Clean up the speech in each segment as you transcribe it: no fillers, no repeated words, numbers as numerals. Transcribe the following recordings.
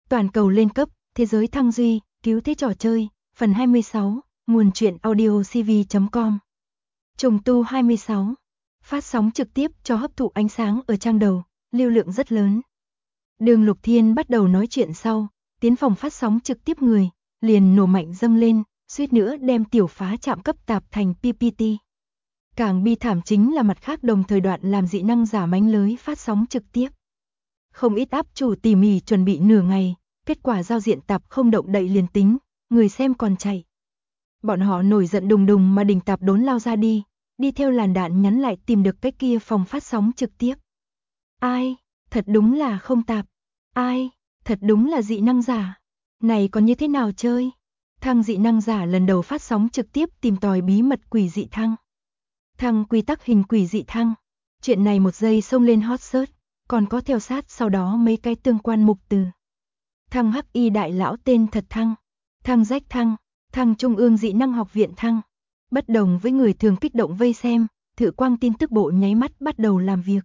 Toàn cầu lên cấp, thế giới thăng duy, cứu thế trò chơi, phần 26, nguồn truyện audio cv.com. Trùng tu 26, phát sóng trực tiếp cho hấp thụ ánh sáng ở trang đầu, lưu lượng rất lớn. Đường Lục Thiên bắt đầu nói chuyện sau, tiến phòng phát sóng trực tiếp người, liền nổ mạnh dâng lên, suýt nữa đem tiểu phá chạm cấp tạp thành PPT. Càng bi thảm chính là mặt khác đồng thời đoạn làm dị năng giả mánh lưới phát sóng trực tiếp. Không ít áp chủ tỉ mỉ chuẩn bị nửa ngày, kết quả giao diện tạp không động đậy liền tính, người xem còn chạy. Bọn họ nổi giận đùng đùng mà đình tạp đốn lao ra đi theo làn đạn nhắn lại tìm được cái kia phòng phát sóng trực tiếp. Ai, thật đúng là không tạp. Ai, thật đúng là dị năng giả. Này còn như thế nào chơi? Thăng dị năng giả lần đầu phát sóng trực tiếp tìm tòi bí mật quỷ dị thăng. Thăng quy tắc hình quỷ dị thăng. Chuyện này một giây xông lên hot search, còn có theo sát sau đó mấy cái tương quan mục từ. Thăng hắc y đại lão tên thật thăng. Thăng rách thăng. Thăng trung ương dị năng học viện thăng. Bất đồng với người thường kích động vây xem, Thự Quang tin tức bộ nháy mắt bắt đầu làm việc.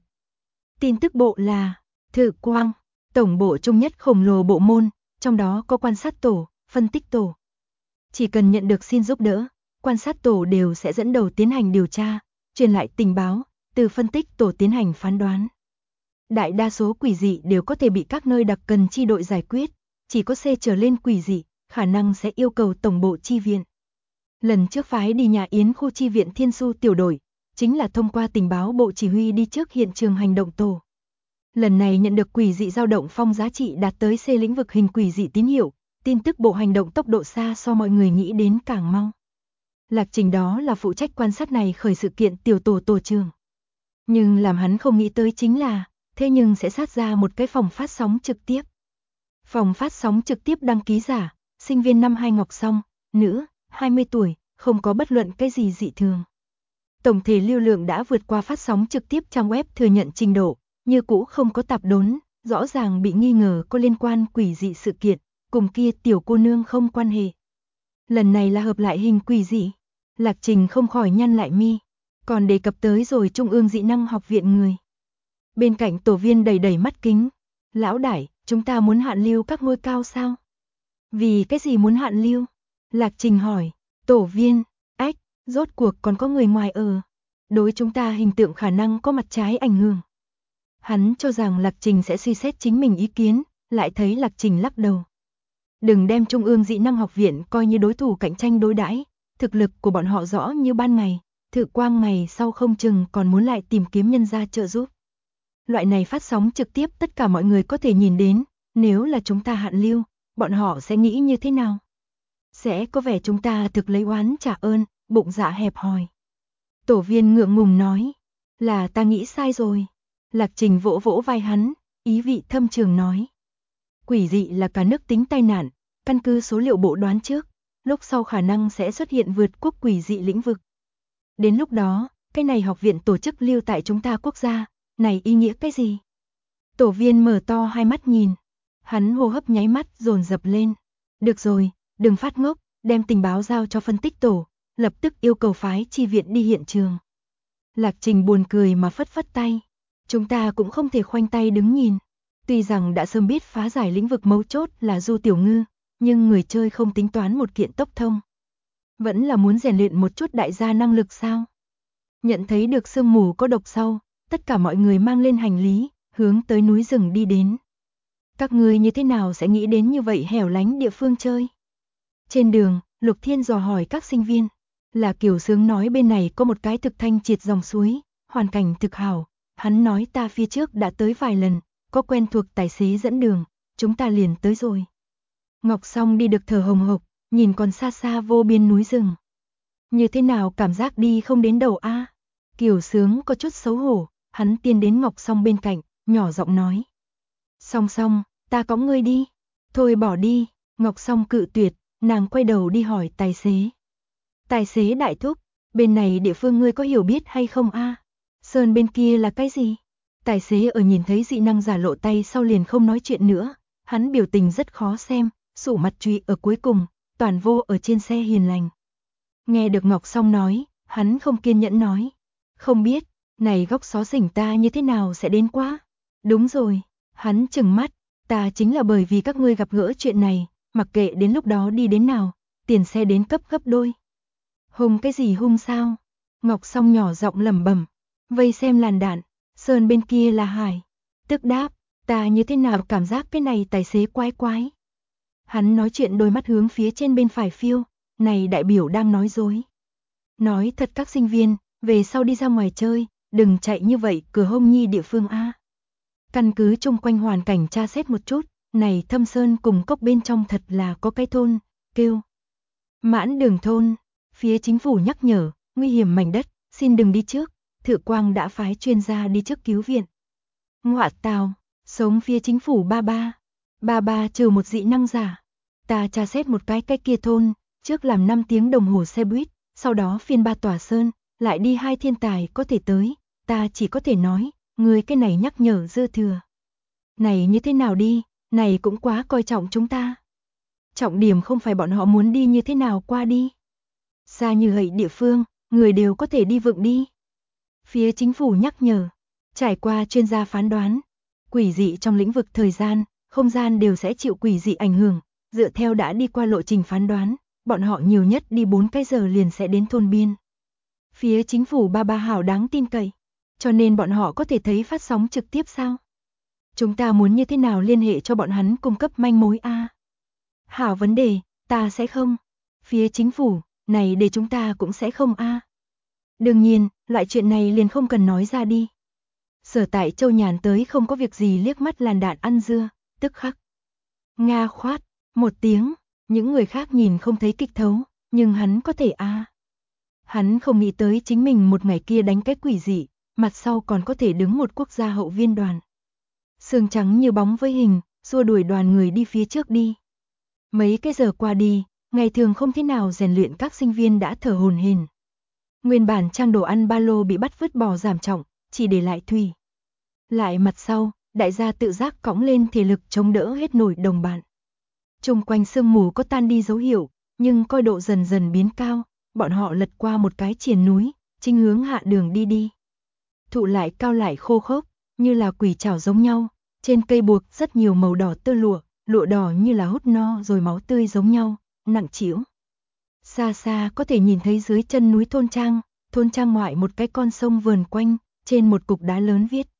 Tin tức bộ là Thự Quang, tổng bộ trung nhất khổng lồ bộ môn, trong đó có quan sát tổ, phân tích tổ. Chỉ cần nhận được xin giúp đỡ, quan sát tổ đều sẽ dẫn đầu tiến hành điều tra, truyền lại tình báo, từ phân tích tổ tiến hành phán đoán. Đại đa số quỷ dị đều có thể bị các nơi đặc cần chi đội giải quyết, chỉ có C trở lên quỷ dị, khả năng sẽ yêu cầu tổng bộ chi viện. Lần trước phái đi nhà Yến khu chi viện Thiên Su tiểu đội, chính là thông qua tình báo bộ chỉ huy đi trước hiện trường hành động tổ. Lần này nhận được quỷ dị dao động phong giá trị đạt tới C lĩnh vực hình quỷ dị tín hiệu, tin tức bộ hành động tốc độ xa so mọi người nghĩ đến càng mau. Lạc Trình đó là phụ trách quan sát này khởi sự kiện tiểu tổ tổ trưởng. Nhưng làm hắn không nghĩ tới chính là, thế nhưng sẽ sát ra một cái phòng phát sóng trực tiếp. Phòng phát sóng trực tiếp đăng ký giả, sinh viên năm 2 Ngọc Song, nữ, 20 tuổi, không có bất luận cái gì dị thường. Tổng thể lưu lượng đã vượt qua phát sóng trực tiếp trang web thừa nhận trình độ, như cũ không có tạp đốn, rõ ràng bị nghi ngờ có liên quan quỷ dị sự kiện, cùng kia tiểu cô nương không quan hệ. Lần này là hợp lại hình quỷ dị. Lạc Trình không khỏi nhăn lại mi, còn đề cập tới rồi Trung ương dị năng học viện người. Bên cạnh tổ viên đầy mắt kính, lão đại, chúng ta muốn hạn lưu các ngôi cao sao? Vì cái gì muốn hạn lưu? Lạc Trình hỏi, tổ viên, ách, rốt cuộc còn có người ngoài ở. Đối chúng ta hình tượng khả năng có mặt trái ảnh hưởng. Hắn cho rằng Lạc Trình sẽ suy xét chính mình ý kiến, lại thấy Lạc Trình lắc đầu. Đừng đem Trung ương dị năng học viện coi như đối thủ cạnh tranh đối đãi, thực lực của bọn họ rõ như ban ngày, Thự Quang ngày sau không chừng còn muốn lại tìm kiếm nhân gia trợ giúp. Loại này phát sóng trực tiếp tất cả mọi người có thể nhìn đến, nếu là chúng ta hạn lưu, bọn họ sẽ nghĩ như thế nào? Sẽ có vẻ chúng ta thực lấy oán trả ơn, bụng dạ hẹp hòi. Tổ viên ngượng ngùng nói, là ta nghĩ sai rồi. Lạc Trình vỗ vỗ vai hắn, ý vị thâm trường nói. Quỷ dị là cả nước tính tai nạn, căn cứ số liệu bộ đoán trước, lúc sau khả năng sẽ xuất hiện vượt quốc quỷ dị lĩnh vực. Đến lúc đó, cái này học viện tổ chức lưu tại chúng ta quốc gia, này ý nghĩa cái gì? Tổ viên mở to hai mắt nhìn, hắn hô hấp nháy mắt dồn dập lên. Được rồi, đừng phát ngốc, đem tình báo giao cho phân tích tổ, lập tức yêu cầu phái chi viện đi hiện trường. Lạc Trình buồn cười mà phất phất tay. Chúng ta cũng không thể khoanh tay đứng nhìn. Tuy rằng đã sớm biết phá giải lĩnh vực mấu chốt là Du Tiểu Ngư, nhưng người chơi không tính toán một kiện tốc thông. Vẫn là muốn rèn luyện một chút đại gia năng lực sao? Nhận thấy được sương mù có độc sau, tất cả mọi người mang lên hành lý, hướng tới núi rừng đi đến. Các ngươi như thế nào sẽ nghĩ đến như vậy hẻo lánh địa phương chơi? Trên đường, Lục Thiên dò hỏi các sinh viên. Là Kiều Sướng nói bên này có một cái thực thanh triệt dòng suối, hoàn cảnh thực hảo. Hắn nói ta phía trước đã tới vài lần, có quen thuộc tài xế dẫn đường, chúng ta liền tới rồi. Ngọc Song đi được thở hồng hộc, nhìn còn xa xa vô biên núi rừng. Như thế nào cảm giác đi không đến đầu a? Kiều Sướng có chút xấu hổ, hắn tiến đến Ngọc Song bên cạnh, nhỏ giọng nói. Song Song, ta cõng ngươi đi. Thôi bỏ đi, Ngọc Song cự tuyệt, nàng quay đầu đi hỏi tài xế. Tài xế đại thúc, bên này địa phương ngươi có hiểu biết hay không a? Sơn bên kia là cái gì? Tài xế ở nhìn thấy dị năng giả lộ tay sau liền không nói chuyện nữa, hắn biểu tình rất khó xem, sủ mặt trụy ở cuối cùng, toàn vô ở trên xe hiền lành. Nghe được Ngọc Song nói, hắn không kiên nhẫn nói. Không biết, này góc xó xỉnh ta như thế nào sẽ đến quá? Đúng rồi, hắn trừng mắt, Ta chính là bởi vì các ngươi gặp gỡ chuyện này, mặc kệ đến lúc đó đi đến nào, tiền xe đến cấp gấp đôi. Hung cái gì hung sao? Ngọc Song nhỏ giọng lẩm bẩm, vây xem làn đạn, Sơn bên kia là Hải. Tức đáp, ta như thế nào cảm giác cái này tài xế quái quái. Hắn nói chuyện đôi mắt hướng phía trên bên phải phiêu, này đại biểu đang nói dối. Nói thật các sinh viên, về sau đi ra ngoài chơi, đừng chạy như vậy cửa hông nhi địa phương A. Căn cứ chung quanh hoàn cảnh tra xét một chút, này Thâm Sơn cùng cốc bên trong thật là có cái thôn, kêu Mãn Đường thôn, phía chính phủ nhắc nhở, nguy hiểm mảnh đất, xin đừng đi trước, Thự Quang đã phái chuyên gia đi trước cứu viện. Ngọa tào, sống phía chính phủ ba ba trừ một dị năng giả. Ta tra xét một cái kia thôn, trước làm 5 tiếng đồng hồ xe buýt, sau đó phiên 3 tòa sơn, lại đi 2 thiên tài có thể tới, ta chỉ có thể nói, người cái này nhắc nhở dư thừa. Này như thế nào đi, này cũng quá coi trọng chúng ta. Trọng điểm không phải bọn họ muốn đi như thế nào qua đi. Xa như vậy địa phương, người đều có thể đi vựng đi. Phía chính phủ nhắc nhở, trải qua chuyên gia phán đoán, quỷ dị trong lĩnh vực thời gian, không gian đều sẽ chịu quỷ dị ảnh hưởng, dựa theo đã đi qua lộ trình phán đoán, bọn họ nhiều nhất đi 4 cái giờ liền sẽ đến thôn biên. Phía chính phủ ba hảo đáng tin cậy, cho nên bọn họ có thể thấy phát sóng trực tiếp sao? Chúng ta muốn như thế nào liên hệ cho bọn hắn cung cấp manh mối a? Hảo vấn đề, ta sẽ không. Phía chính phủ, này để chúng ta cũng sẽ không a. Đương nhiên, loại chuyện này liền không cần nói ra đi. Sở Tại Châu nhàn tới không có việc gì liếc mắt làn đạn ăn dưa, tức khắc. Nga khoát, một tiếng, những người khác nhìn không thấy kịch thấu, nhưng hắn có thể a. Hắn không nghĩ tới chính mình một ngày kia đánh cái quỷ dị, mặt sau còn có thể đứng một quốc gia hậu viên đoàn. Sương trắng như bóng với hình, xua đuổi đoàn người đi phía trước đi. Mấy cái giờ qua đi, ngày thường không thế nào rèn luyện các sinh viên đã thở hổn hển. Nguyên bản trang đồ ăn ba lô bị bắt vứt bỏ giảm trọng, chỉ để lại thủy. Lại mặt sau, đại gia tự giác cõng lên thể lực chống đỡ hết nổi đồng bạn. Trung quanh sương mù có tan đi dấu hiệu, nhưng coi độ dần dần biến cao, bọn họ lật qua một cái triền núi, chính hướng hạ đường đi. Thụ lại cao lại khô khốc, như là quỷ trảo giống nhau, trên cây buộc rất nhiều màu đỏ tơ lụa đỏ như là hút no rồi máu tươi giống nhau, nặng trĩu. Xa xa có thể nhìn thấy dưới chân núi thôn trang ngoại một cái con sông vờn quanh, trên một cục đá lớn viết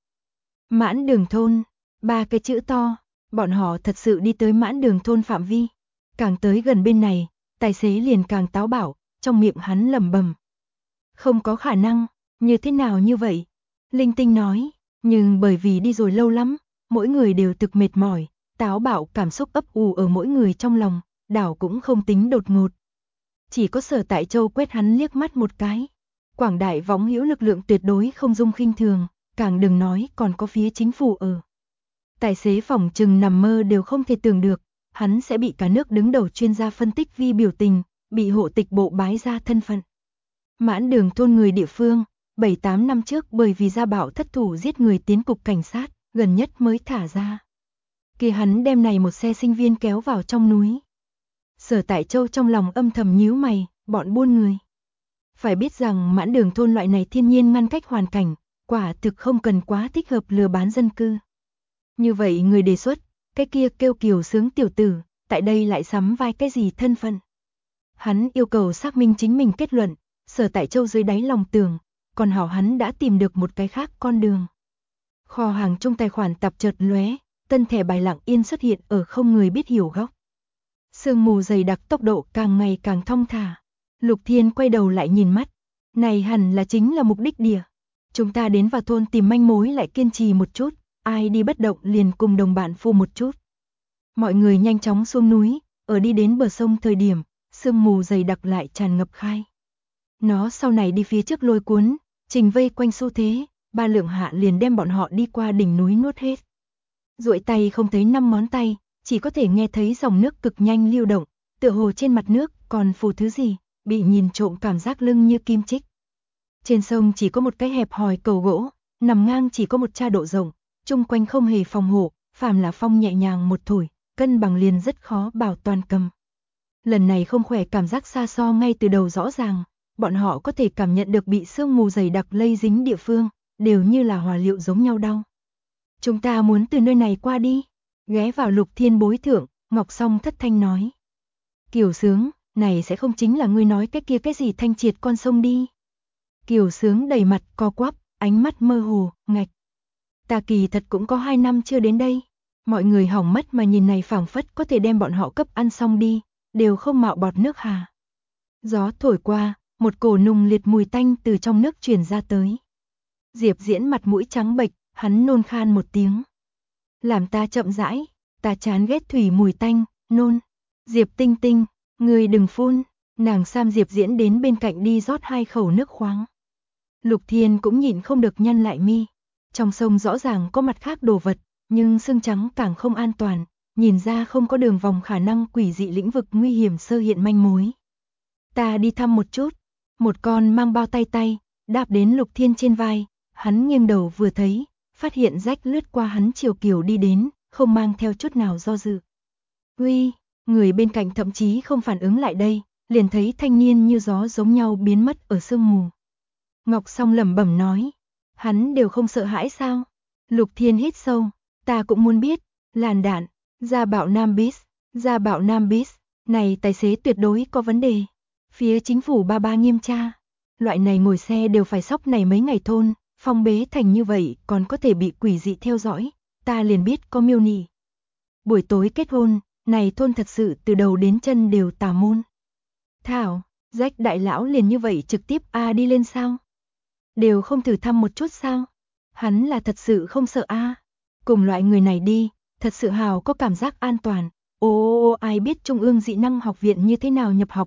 Mãn Đường thôn, 3 cái chữ to, bọn họ thật sự đi tới Mãn Đường thôn phạm vi. Càng tới gần bên này, tài xế liền càng táo bạo, trong miệng hắn lẩm bẩm. Không có khả năng, như thế nào như vậy? Linh Tinh nói, nhưng bởi vì đi rồi lâu lắm, mỗi người đều thực mệt mỏi, táo bạo cảm xúc ấp ủ ở mỗi người trong lòng, đảo cũng không tính đột ngột. Chỉ có Sở Tại Châu quét hắn liếc mắt một cái. Quảng đại võng hữu lực lượng tuyệt đối không dung khinh thường, càng đừng nói còn có phía chính phủ ở. Tài xế phỏng chừng nằm mơ đều không thể tưởng được, hắn sẽ bị cả nước đứng đầu chuyên gia phân tích vi biểu tình, bị hộ tịch bộ bái ra thân phận. Mãn Đường thôn người địa phương, 7-8 năm trước bởi vì gia bạo thất thủ giết người tiến cục cảnh sát, gần nhất mới thả ra. Kia hắn đem này một xe sinh viên kéo vào trong núi. Sở Tại Châu trong lòng âm thầm nhíu mày, bọn buôn người. Phải biết rằng Mãn Đường thôn loại này thiên nhiên ngăn cách hoàn cảnh, quả thực không cần quá thích hợp lừa bán dân cư. Như vậy người đề xuất, cái kia kêu kiều sướng tiểu tử, tại đây lại sắm vai cái gì thân phận. Hắn yêu cầu xác minh chính mình kết luận, Sở Tại Châu dưới đáy lòng tưởng, còn hảo hắn đã tìm được một cái khác con đường. Kho hàng trong tài khoản tạp chợt lóe, tân thẻ bài lặng yên xuất hiện ở không người biết hiểu góc. Sương mù dày đặc tốc độ càng ngày càng thong thả. Lục Thiên quay đầu lại nhìn mắt, này hẳn là chính là mục đích địa. Chúng ta đến vào thôn tìm manh mối lại kiên trì một chút, ai đi bất động liền cùng đồng bạn phù một chút. Mọi người nhanh chóng xuống núi, ở đi đến bờ sông thời điểm, sương mù dày đặc lại tràn ngập khai. Nó sau này đi phía trước lôi cuốn, trình vây quanh xu thế, 3 lượng hạ liền đem bọn họ đi qua đỉnh núi nuốt hết. Duỗi tay không thấy 5 ngón tay, chỉ có thể nghe thấy dòng nước cực nhanh lưu động, tựa hồ trên mặt nước còn phù thứ gì, bị nhìn trộm cảm giác lưng như kim chích. Trên sông chỉ có một cái hẹp hòi cầu gỗ, nằm ngang chỉ có một tra độ rộng, chung quanh không hề phòng hộ, phàm là phong nhẹ nhàng một thổi, cân bằng liền rất khó bảo toàn cầm. Lần này không khỏe cảm giác xa so ngay từ đầu rõ ràng, bọn họ có thể cảm nhận được bị sương mù dày đặc lây dính địa phương, đều như là hòa liệu giống nhau đau. Chúng ta muốn từ nơi này qua đi. Ghé vào Lục Thiên bối thượng, Ngọc Song thất thanh nói. Kiều Sướng, này sẽ không chính là ngươi nói cái kia cái gì thanh triệt con sông đi. Kiều Sướng đầy mặt co quắp, ánh mắt mơ hồ, ngạch. Ta kỳ thật cũng có 2 năm chưa đến đây. Mọi người hỏng mất mà nhìn này phảng phất có thể đem bọn họ cấp ăn xong đi, đều không mạo bọt nước hà. Gió thổi qua, một cổ nùng liệt mùi tanh từ trong nước truyền ra tới. Diệp Diễn mặt mũi trắng bệch, hắn nôn khan một tiếng. Làm ta chậm rãi, ta chán ghét thủy mùi tanh, nôn. Diệp Tinh Tinh, ngươi đừng phun, nàng sam Diệp Diễn đến bên cạnh đi rót 2 khẩu nước khoáng. Lục Thiên cũng nhịn không được nhăn lại mi. Trong sông rõ ràng có mặt khác đồ vật, nhưng xương trắng càng không an toàn, nhìn ra không có đường vòng khả năng quỷ dị lĩnh vực nguy hiểm sơ hiện manh mối. Ta đi thăm một chút, một con mang bao tay tay, đạp đến Lục Thiên trên vai, hắn nghiêng đầu vừa thấy, phát hiện rách lướt qua hắn chiều kiều đi đến, không mang theo chút nào do dự. Uy, người bên cạnh thậm chí không phản ứng lại đây, liền thấy thanh niên như gió giống nhau biến mất ở sương mù. Ngọc Song lẩm bẩm nói, hắn đều không sợ hãi sao? Lục Thiên hít sâu, ta cũng muốn biết, làn đạn, gia bạo Nam Bis, này tài xế tuyệt đối có vấn đề. Phía chính phủ ba nghiêm tra, loại này ngồi xe đều phải sóc này mấy ngày thôn, phong bế thành như vậy còn có thể bị quỷ dị theo dõi, ta liền biết có miêu nị. Buổi tối kết hôn, này thôn thật sự từ đầu đến chân đều tà môn. Thảo, rách đại lão liền như vậy trực tiếp đi lên sao? Đều không thử thăm một chút sao? Hắn là thật sự không sợ Cùng loại người này đi, thật sự hào có cảm giác an toàn. Ai biết Trung ương dị năng học viện như thế nào nhập học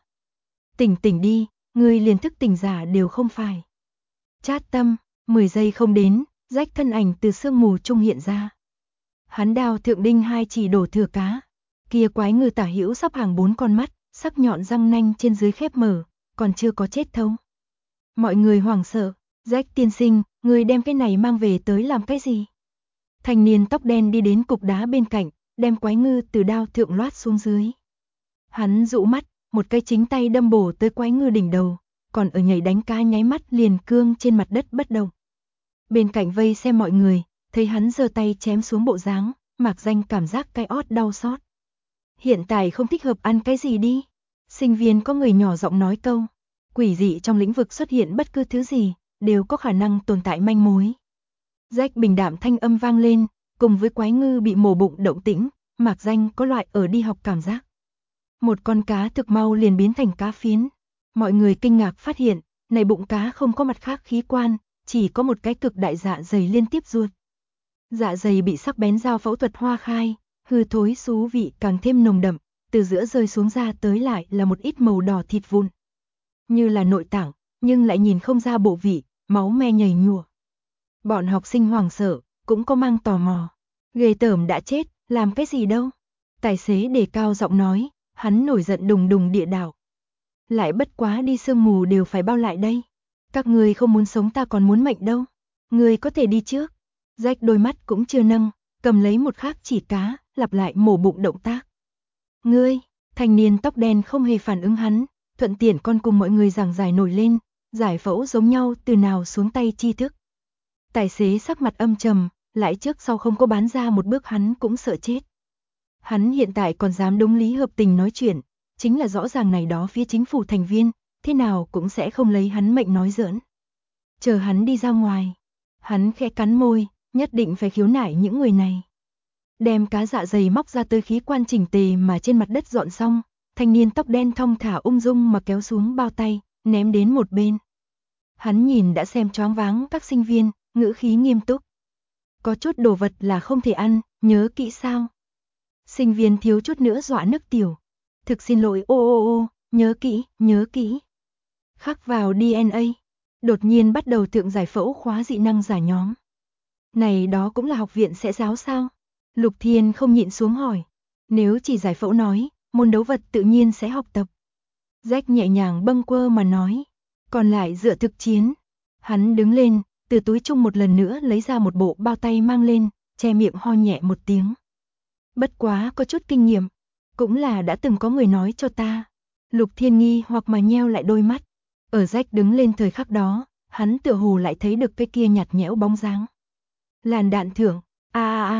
Tỉnh đi, người liền thức tỉnh giả đều không phải. Chát tâm, 10 giây không đến, rách thân ảnh từ sương mù trung hiện ra. Hắn đào thượng đinh 2 chỉ đổ thừa cá. Kia quái ngư tả hữu sắp hàng 4 con mắt, sắc nhọn răng nanh trên dưới khép mở, còn chưa có chết thông. Mọi người hoảng sợ, rách tiên sinh, người đem cái này mang về tới làm cái gì? Thanh niên tóc đen đi đến cục đá bên cạnh, đem quái ngư từ đao thượng loát xuống dưới. Hắn dụ mắt, một cây chính tay đâm bổ tới quái ngư đỉnh đầu, còn ở nhảy đánh cá nháy mắt liền cương trên mặt đất bất động. Bên cạnh vây xem mọi người, thấy hắn giơ tay chém xuống bộ dáng, mạc danh cảm giác cái ót đau xót. Hiện tại không thích hợp ăn cái gì đi. Sinh viên có người nhỏ giọng nói câu, quỷ dị trong lĩnh vực xuất hiện bất cứ thứ gì, đều có khả năng tồn tại manh mối. Rách bình đạm thanh âm vang lên, cùng với quái ngư bị mổ bụng động tĩnh, mạc danh có loại ở đi học cảm giác. Một con cá thực mau liền biến thành cá phiến. Mọi người kinh ngạc phát hiện, này bụng cá không có mặt khác khí quan, chỉ có một cái cực đại dạ dày liên tiếp ruột. Dạ dày bị sắc bén dao phẫu thuật hoa khai, hư thối xú vị càng thêm nồng đậm, từ giữa rơi xuống ra tới lại là một ít màu đỏ thịt vụn. Như là nội tạng, nhưng lại nhìn không ra bộ vị, máu me nhầy nhụa. Bọn học sinh hoảng sợ, cũng có mang tò mò. Ghê tởm đã chết, làm cái gì đâu? Tài xế đề cao giọng nói, hắn nổi giận đùng đùng địa đạo. Lại bất quá đi sương mù đều phải bao lại đây. Các người không muốn sống ta còn muốn mệnh đâu. Người có thể đi trước. Rách đôi mắt cũng chưa nâng, cầm lấy một khác chỉ cá, lặp lại mổ bụng động tác. Ngươi, thanh niên tóc đen không hề phản ứng hắn, thuận tiện con cùng mọi người giảng giải nổi lên, giải phẫu giống nhau từ nào xuống tay tri thức. Tài xế sắc mặt âm trầm, lại trước sau không có bán ra một bước hắn cũng sợ chết. Hắn hiện tại còn dám đúng lý hợp tình nói chuyện, chính là rõ ràng này đó phía chính phủ thành viên, thế nào cũng sẽ không lấy hắn mệnh nói giỡn. Chờ hắn đi ra ngoài, hắn khẽ cắn môi, nhất định phải khiếu nại những người này. Đem cá dạ dày móc ra tới khí quan chỉnh tề mà trên mặt đất dọn xong, thanh niên tóc đen thong thả ung dung mà kéo xuống bao tay, ném đến một bên. Hắn nhìn đã xem choáng váng các sinh viên, ngữ khí nghiêm túc. Có chút đồ vật là không thể ăn, nhớ kỹ sao? Sinh viên thiếu chút nữa dọa nức tiểu. Thực xin lỗi nhớ kỹ. Khắc vào DNA. Đột nhiên bắt đầu thượng giải phẫu khóa dị năng giả nhóm. Này đó cũng là học viện sẽ giáo sao? Lục Thiên không nhịn xuống hỏi. Nếu chỉ giải phẫu nói, môn đấu vật tự nhiên sẽ học tập. Jack nhẹ nhàng bâng quơ mà nói. Còn lại dựa thực chiến. Hắn đứng lên, từ túi chung một lần nữa lấy ra một bộ bao tay mang lên, che miệng ho nhẹ một tiếng. Bất quá có chút kinh nghiệm, cũng là đã từng có người nói cho ta. Lục Thiên nghi hoặc mà nheo lại đôi mắt. Ở Jack đứng lên thời khắc đó, hắn tựa hồ lại thấy được cái kia nhạt nhẽo bóng dáng. Làn đạn thưởng,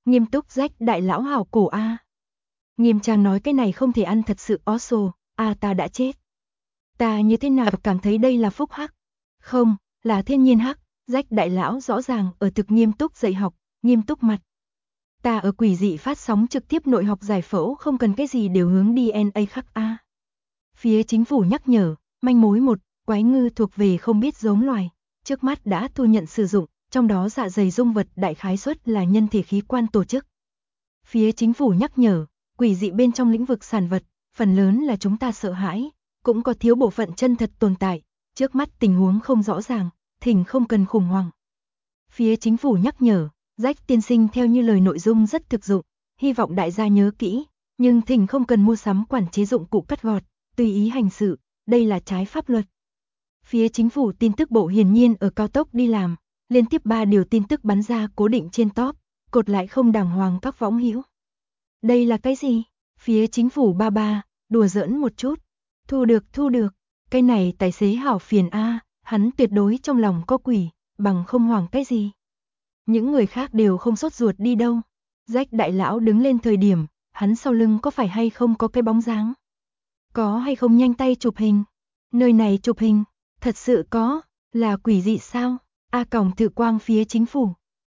Nghiêm túc Jack đại lão hảo cổ a. Nghiêm trang nói cái này không thể ăn thật sự oso, ta đã chết. Ta như thế nào cảm thấy đây là phúc hắc? Không, là thiên nhiên hắc, Jack đại lão rõ ràng ở thực nghiêm túc dạy học, nghiêm túc mặt. Ta ở quỷ dị phát sóng trực tiếp nội học giải phẫu không cần cái gì đều hướng DNA khắc a. Phía chính phủ nhắc nhở, manh mối 1, quái ngư thuộc về không biết giống loài, trước mắt đã thu nhận sử dụng, trong đó dạ dày dung vật đại khái suất là nhân thể khí quan tổ chức. Phía chính phủ nhắc nhở, quỷ dị bên trong lĩnh vực sản vật, phần lớn là chúng ta sợ hãi, cũng có thiếu bộ phận chân thật tồn tại, trước mắt tình huống không rõ ràng, thỉnh không cần khủng hoảng. Phía chính phủ nhắc nhở, Jack tiên sinh theo như lời nội dung rất thực dụng, hy vọng đại gia nhớ kỹ, nhưng thỉnh không cần mua sắm quản chế dụng cụ cắt gọt, tùy ý hành sự, đây là trái pháp luật. Phía chính phủ tin tức bộ hiển nhiên ở cao tốc đi làm, liên tiếp 3 điều tin tức bắn ra cố định trên top, cột lại không đàng hoàng các võng hữu. Đây là cái gì? Phía chính phủ ba, đùa giỡn một chút. Thu được, cái này tài xế hảo phiền a, hắn tuyệt đối trong lòng có quỷ, bằng không hoảng cái gì. Những người khác đều không sốt ruột đi đâu. Jack đại lão đứng lên thời điểm, hắn sau lưng có phải hay không có cái bóng dáng? Có hay không nhanh tay chụp hình? Nơi này chụp hình, thật sự có, là quỷ dị sao? Còng thử quang phía chính phủ.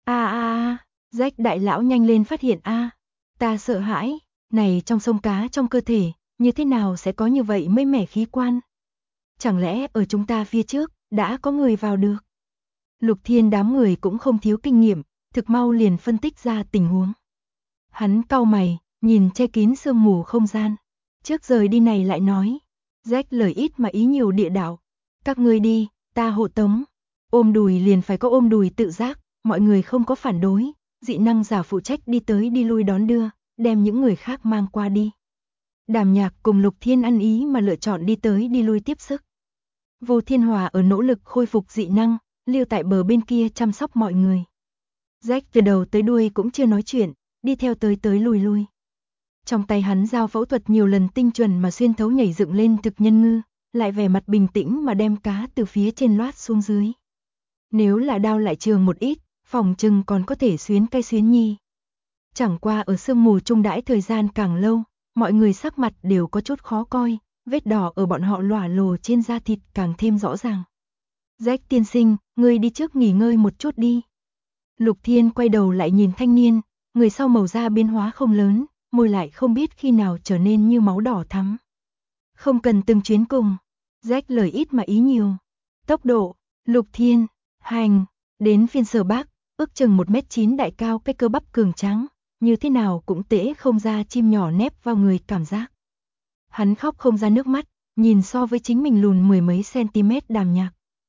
Jack đại lão nhanh lên phát hiện ta sợ hãi, này trong sông cá trong cơ thể, như thế nào sẽ có như vậy mới mẻ khí quan? Chẳng lẽ ở chúng ta phía trước, đã có người vào được? Lục Thiên đám người cũng không thiếu kinh nghiệm, thực mau liền phân tích ra tình huống. Hắn cau mày, nhìn che kín sương mù không gian. Trước rời đi này lại nói. Jack lời ít mà ý nhiều địa đạo. Các ngươi đi, ta hộ tống. Ôm đùi liền phải có ôm đùi tự giác, mọi người không có phản đối. Dị năng giả phụ trách đi tới đi lui đón đưa, đem những người khác mang qua đi. Đàm Nhạc cùng Lục Thiên ăn ý mà lựa chọn đi tới đi lui tiếp sức. Vô Thiên Hòa ở nỗ lực khôi phục dị năng, lưu tại bờ bên kia chăm sóc mọi người. Jack từ đầu tới đuôi cũng chưa nói chuyện, đi theo tới lui lui. Trong tay hắn dao phẫu thuật nhiều lần tinh chuẩn mà xuyên thấu nhảy dựng lên thực nhân ngư, lại vẻ mặt bình tĩnh mà đem cá từ phía trên loát xuống dưới. Nếu là đao lại trường một ít, phòng chừng còn có thể xuyến cây xuyến nhi. Chẳng qua ở sương mù trung đãi thời gian càng lâu, mọi người sắc mặt đều có chút khó coi, vết đỏ ở bọn họ lòa lồ trên da thịt càng thêm rõ ràng. Jack tiên sinh, ngươi đi trước nghỉ ngơi một chút đi. Lục Thiên quay đầu lại nhìn thanh niên, người sau màu da biến hóa không lớn, môi lại không biết khi nào trở nên như máu đỏ thắm. Không cần từng chuyến cùng. Jack lời ít mà ý nhiều. Tốc độ, Lục Thiên, hành, đến phiên Sở Bác, ước chừng 1m9 đại cao cái cơ bắp cường tráng, như thế nào cũng tễ không ra chim nhỏ nép vào người cảm giác. Hắn khóc không ra nước mắt, nhìn so với chính mình lùn 10 mấy cm Đàm Nhạc.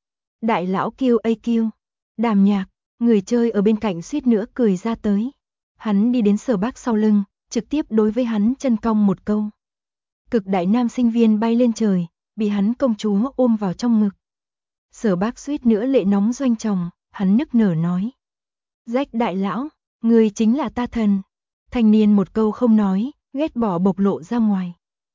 Đại lão kêu kêu, Đàm Nhạc, người chơi ở bên cạnh suýt nữa cười ra tới. Hắn đi đến Sở Bác sau lưng, trực tiếp đối với hắn chân cong một câu. Cực đại nam sinh viên bay lên trời, bị hắn công chúa ôm vào trong ngực. Sở Bác suýt nữa lệ nóng doanh tròng, hắn nức nở nói. Jack đại lão, người chính là ta thần. Thanh niên một câu không nói, ghét bỏ bộc lộ ra ngoài.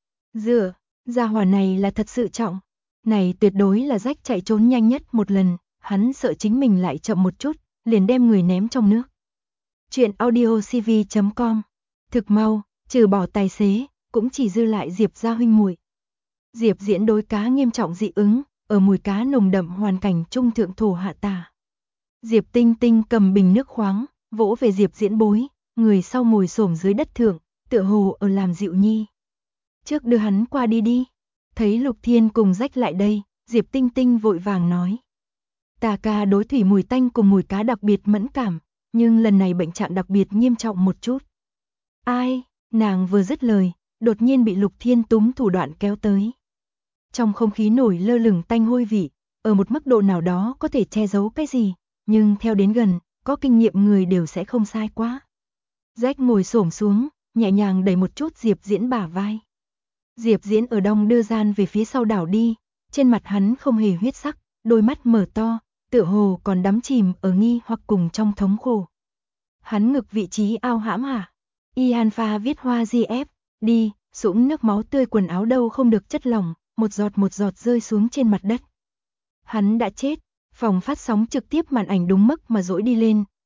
Gia hỏa này là thật sự trọng. Này tuyệt đối là Jack chạy trốn nhanh nhất một lần, hắn sợ chính mình lại chậm một chút, liền đem người ném trong nước. Chuyện audiocv.com. Thực mau, trừ bỏ tài xế, cũng chỉ dư lại Diệp gia huynh muội. Diệp Diễn đối cá nghiêm trọng dị ứng, ở mùi cá nồng đậm hoàn cảnh trung thượng thổ hạ tà. Diệp Tinh Tinh cầm bình nước khoáng, vỗ về Diệp Diễn bối, người sau ngồi xổm dưới đất thượng, tựa hồ ở làm dịu nhi. Trước đưa hắn qua đi đi. Thấy Lục Thiên cùng Jack lại đây, Diệp Tinh Tinh vội vàng nói. Tà ca đối thủy mùi tanh cùng mùi cá đặc biệt mẫn cảm, nhưng lần này bệnh trạng đặc biệt nghiêm trọng một chút. Ai, nàng vừa dứt lời, đột nhiên bị Lục Thiên túm thủ đoạn kéo tới. Trong không khí nổi lơ lửng tanh hôi vị, ở một mức độ nào đó có thể che giấu cái gì, nhưng theo đến gần, có kinh nghiệm người đều sẽ không sai quá. Jack ngồi xổm xuống, nhẹ nhàng đẩy một chút Diệp Diễn bả vai. Diệp Diễn ở đông đưa gian về phía sau đảo đi, trên mặt hắn không hề huyết sắc, đôi mắt mở to, tựa hồ còn đắm chìm ở nghi hoặc cùng trong thống khổ. Hắn ngực vị trí ao hãm hả? Y Alpha viết hoa GF, đi, sũng nước máu tươi quần áo đâu không được chất lỏng, một giọt rơi xuống trên mặt đất. Hắn đã chết, phòng phát sóng trực tiếp màn ảnh đúng mức mà dỗi đi lên,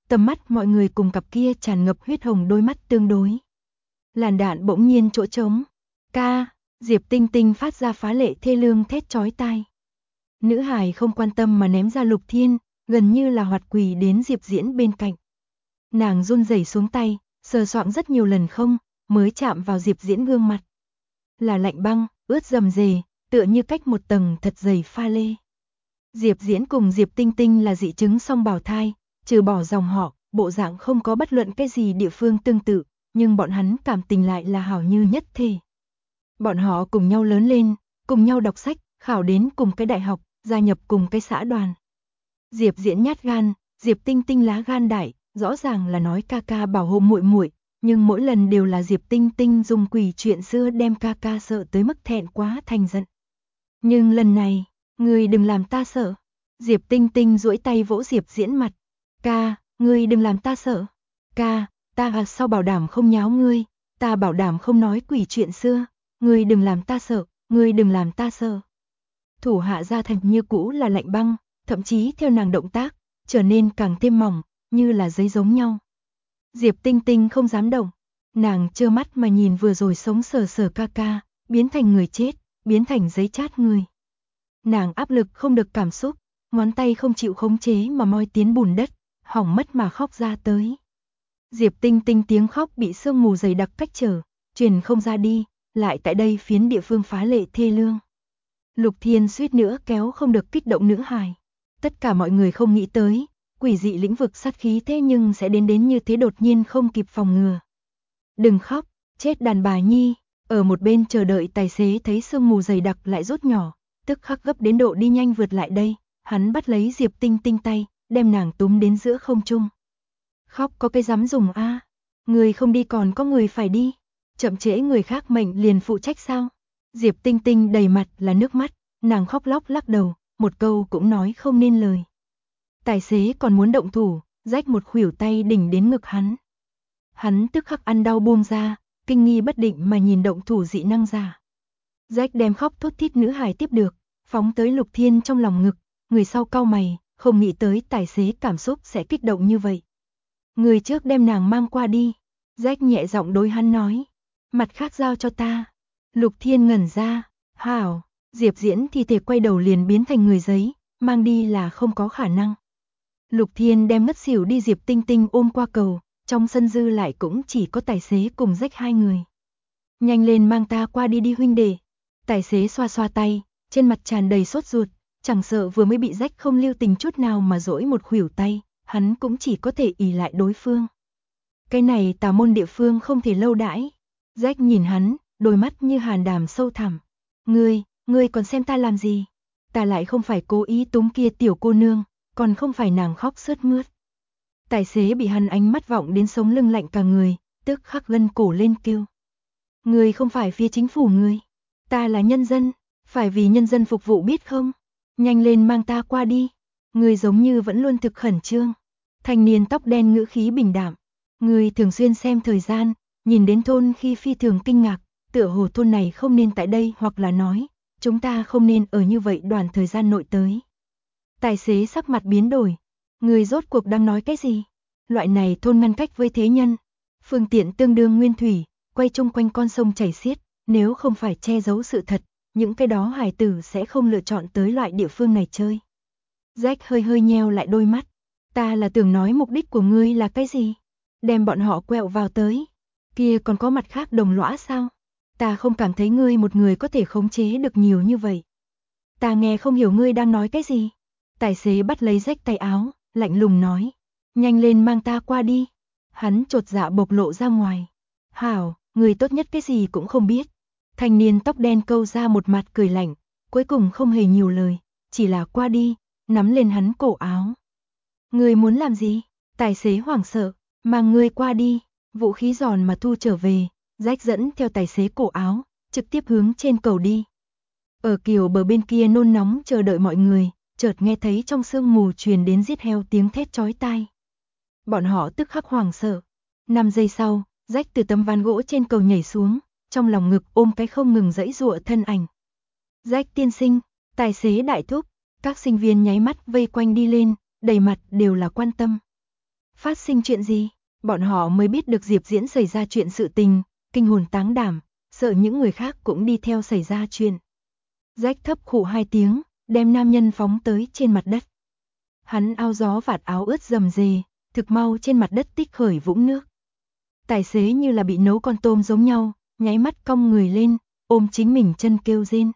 tầm mắt mọi người cùng cặp kia tràn ngập huyết hồng đôi mắt tương đối. Làn đạn bỗng nhiên chỗ trống. Ca, Diệp Tinh Tinh phát ra phá lệ thê lương thét chói tai. Nữ hài không quan tâm mà ném ra Lục Thiên, gần như là hoạt quỳ đến Diệp Diễn bên cạnh. Nàng run rẩy xuống tay, sờ soạng rất nhiều lần không, mới chạm vào Diệp Diễn gương mặt. Là lạnh băng, ướt rầm rề, tựa như cách một tầng thật dày pha lê. Diệp Diễn cùng Diệp Tinh Tinh là dị chứng song bào thai, trừ bỏ dòng họ, bộ dạng không có bất luận cái gì địa phương tương tự, nhưng bọn hắn cảm tình lại là hảo như nhất thể. Bọn họ cùng nhau lớn lên, cùng nhau đọc sách, khảo đến cùng cái đại học, gia nhập cùng cái xã đoàn. Diệp Diễn nhát gan, Diệp Tinh Tinh lá gan đại, rõ ràng là nói ca ca bảo hộ muội muội, nhưng mỗi lần đều là Diệp Tinh Tinh dùng quỷ chuyện xưa đem ca ca sợ tới mức thẹn quá thành giận. Nhưng lần này, ngươi đừng làm ta sợ. Diệp Tinh Tinh duỗi tay vỗ Diệp Diễn mặt. Ca, ngươi đừng làm ta sợ. Ca, ta sao bảo đảm không nháo ngươi, ta bảo đảm không nói quỷ chuyện xưa, ngươi đừng làm ta sợ, ngươi đừng làm ta sợ. Thủ hạ gia thành như cũ là lạnh băng, thậm chí theo nàng động tác, trở nên càng thêm mỏng, như là giấy giống nhau. Diệp Tinh Tinh không dám động, nàng trơ mắt mà nhìn vừa rồi sống sờ sờ ca ca, biến thành người chết, biến thành giấy chát người. Nàng áp lực không được cảm xúc, ngón tay không chịu khống chế mà moi tiến bùn đất, hỏng mất mà khóc ra tới. Diệp Tinh Tinh tiếng khóc bị sương mù dày đặc cách trở, truyền không ra đi, lại tại đây phiến địa phương phá lệ thê lương. Lục Thiên suýt nữa kéo không được kích động nữ hài. Tất cả mọi người không nghĩ tới, quỷ dị lĩnh vực sát khí thế nhưng sẽ đến như thế đột nhiên không kịp phòng ngừa. Đừng khóc, chết đàn bà nhi, ở một bên chờ đợi tài xế thấy sương mù dày đặc lại rút nhỏ, tức khắc gấp đến độ đi nhanh vượt lại đây, hắn bắt lấy Diệp Tinh Tinh tay, đem nàng túm đến giữa không trung. Khóc có cái dám dùng a? Người không đi còn có người phải đi, chậm trễ người khác mệnh liền phụ trách sao? Diệp Tinh Tinh đầy mặt là nước mắt, nàng khóc lóc lắc đầu, một câu cũng nói không nên lời. Tài xế còn muốn động thủ, rách một khuỷu tay đỉnh đến ngực hắn. Hắn tức khắc ăn đau buông ra, kinh nghi bất định mà nhìn động thủ dị năng giả. Rách đem khóc thút thít nữ hài tiếp được, phóng tới Lục Thiên trong lòng ngực, người sau cau mày, không nghĩ tới tài xế cảm xúc sẽ kích động như vậy. Người trước đem nàng mang qua đi, Rách nhẹ giọng đối hắn nói, mặt khác giao cho ta. Lục Thiên ngẩn ra, hảo, Diệp Diễn thi thể quay đầu liền biến thành người giấy, mang đi là không có khả năng. Lục Thiên đem ngất xỉu đi Diệp Tinh Tinh ôm qua cầu, trong sân dư lại cũng chỉ có tài xế cùng Rách hai người. Nhanh lên mang ta qua đi đi huynh đệ. Tài xế xoa xoa tay, trên mặt tràn đầy sốt ruột, chẳng sợ vừa mới bị Rách không lưu tình chút nào mà dỗi một khuỷu tay, hắn cũng chỉ có thể ỷ lại đối phương. Cái này tà môn địa phương không thể lâu đãi. Rách nhìn hắn, đôi mắt như hàn đàm sâu thẳm. Ngươi còn xem ta làm gì? Ta lại không phải cố ý túm kia tiểu cô nương, còn không phải nàng khóc sướt mướt. Tài xế bị hắn ánh mắt vọng đến sống lưng lạnh cả người, tức khắc gân cổ lên kêu. Ngươi không phải phía chính phủ ngươi, ta là nhân dân, phải vì nhân dân phục vụ biết không? Nhanh lên mang ta qua đi. Ngươi giống như vẫn luôn thực khẩn trương. Thanh niên tóc đen ngữ khí bình đạm. Ngươi thường xuyên xem thời gian, nhìn đến thôn khi phi thường kinh ngạc, tựa hồ thôn này không nên tại đây hoặc là nói, chúng ta không nên ở như vậy đoạn thời gian nội tới. Tài xế sắc mặt biến đổi. Ngươi rốt cuộc đang nói cái gì? Loại này thôn ngăn cách với thế nhân. Phương tiện tương đương nguyên thủy, quay chung quanh con sông chảy xiết, nếu không phải che giấu sự thật, những cái đó hài tử sẽ không lựa chọn tới loại địa phương này chơi. Jack hơi nheo lại đôi mắt. Ta là tưởng nói mục đích của ngươi là cái gì? Đem bọn họ quẹo vào tới. Kia còn có mặt khác đồng lõa sao? Ta không cảm thấy ngươi một người có thể khống chế được nhiều như vậy. Ta nghe không hiểu ngươi đang nói cái gì. Tài xế bắt lấy Jack tay áo, lạnh lùng nói. Nhanh lên mang ta qua đi. Hắn chột dạ bộc lộ ra ngoài. Hảo, người tốt nhất cái gì cũng không biết. Thanh niên tóc đen câu ra một mặt cười lạnh, cuối cùng không hề nhiều lời, chỉ là qua đi, nắm lên hắn cổ áo. Ngươi muốn làm gì? Tài xế hoảng sợ, mang ngươi qua đi, vũ khí giòn mà thu trở về, Jack dẫn theo tài xế cổ áo, trực tiếp hướng trên cầu đi. Ở kiều bờ bên kia nôn nóng chờ đợi mọi người, chợt nghe thấy trong sương mù truyền đến giết heo tiếng thét chói tai. Bọn họ tức khắc hoảng sợ. 5 giây sau, Jack từ tấm ván gỗ trên cầu nhảy xuống, trong lòng ngực ôm cái không ngừng giãy giụa thân ảnh. Jack tiên sinh, tài xế đại thúc, các sinh viên nháy mắt vây quanh đi lên, đầy mặt đều là quan tâm. Phát sinh chuyện gì? Bọn họ mới biết được Diệp Diễn xảy ra chuyện sự tình, kinh hồn táng đảm, sợ những người khác cũng đi theo xảy ra chuyện. Rách thấp khụ 2 tiếng, đem nam nhân phóng tới trên mặt đất. Hắn ao gió vạt áo ướt rầm rề, thực mau trên mặt đất tích khởi vũng nước. Tài xế như là bị nấu con tôm giống nhau, nháy mắt cong người lên, ôm chính mình chân kêu rên.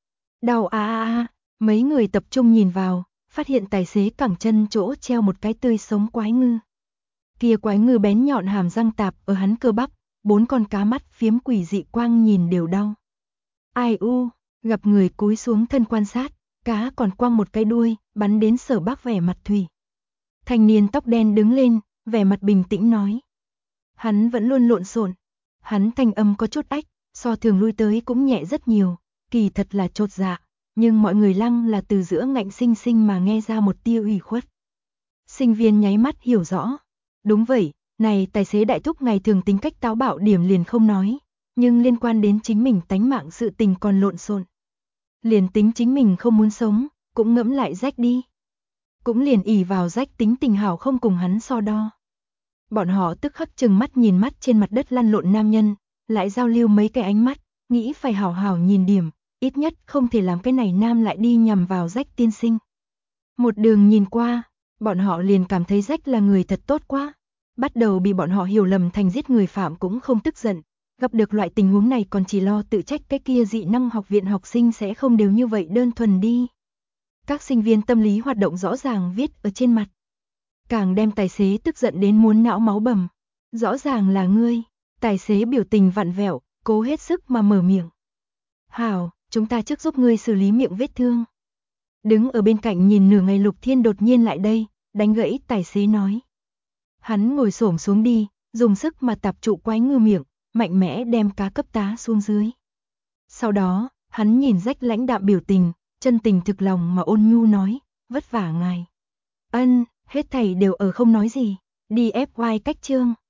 Đau a. Mấy người tập trung nhìn vào, phát hiện tài xế cẳng chân chỗ treo một cái tươi sống quái ngư. Kia quái ngư bén nhọn hàm răng tạp ở hắn cơ bắp, 4 con cá mắt phiếm quỷ dị quang nhìn đều đau. Ai u, gặp người cúi xuống thân quan sát, cá còn quăng một cái đuôi, bắn đến Sở Bác vẻ mặt thủy. Thanh niên tóc đen đứng lên, vẻ mặt bình tĩnh nói. Hắn vẫn luôn lộn xộn, hắn thanh âm có chút ách, so thường lui tới cũng nhẹ rất nhiều, kỳ thật là chột dạ, nhưng mọi người lăng là từ giữa ngạnh sinh sinh mà nghe ra một tia ủy khuất. Sinh viên nháy mắt hiểu rõ. Đúng vậy, này tài xế đại thúc ngày thường tính cách táo bạo điểm liền không nói, nhưng liên quan đến chính mình tánh mạng sự tình còn lộn xộn. Liền tính chính mình không muốn sống, cũng ngẫm lại rách đi. Cũng liền ỷ vào rách tính tình hảo không cùng hắn so đo. Bọn họ tức khắc chừng mắt nhìn mắt trên mặt đất lăn lộn nam nhân, lại giao lưu mấy cái ánh mắt, nghĩ phải hảo hảo nhìn điểm, ít nhất không thể làm cái này nam lại đi nhằm vào rách tiên sinh. Một đường nhìn qua, bọn họ liền cảm thấy rách là người thật tốt quá. Bắt đầu bị bọn họ hiểu lầm thành giết người phạm cũng không tức giận, gặp được loại tình huống này còn chỉ lo tự trách cái kia dị năng học viện học sinh sẽ không đều như vậy đơn thuần đi. Các sinh viên tâm lý hoạt động rõ ràng viết ở trên mặt. Càng đem tài xế tức giận đến muốn não máu bầm. Rõ ràng là ngươi. Tài xế biểu tình vặn vẹo, cố hết sức mà mở miệng. Hảo, chúng ta trước giúp ngươi xử lý miệng vết thương. Đứng ở bên cạnh nhìn nửa ngày Lục Thiên đột nhiên lại đây, đánh gãy tài xế nói. Hắn ngồi xổm xuống đi, dùng sức mà tạp trụ quái ngư miệng, mạnh mẽ đem cá cấp tá xuống dưới. Sau đó, hắn nhìn rách lãnh đạm biểu tình, chân tình thực lòng mà ôn nhu nói, vất vả ngài. Ân, hết thảy đều ở không nói gì, đi FY cách chương.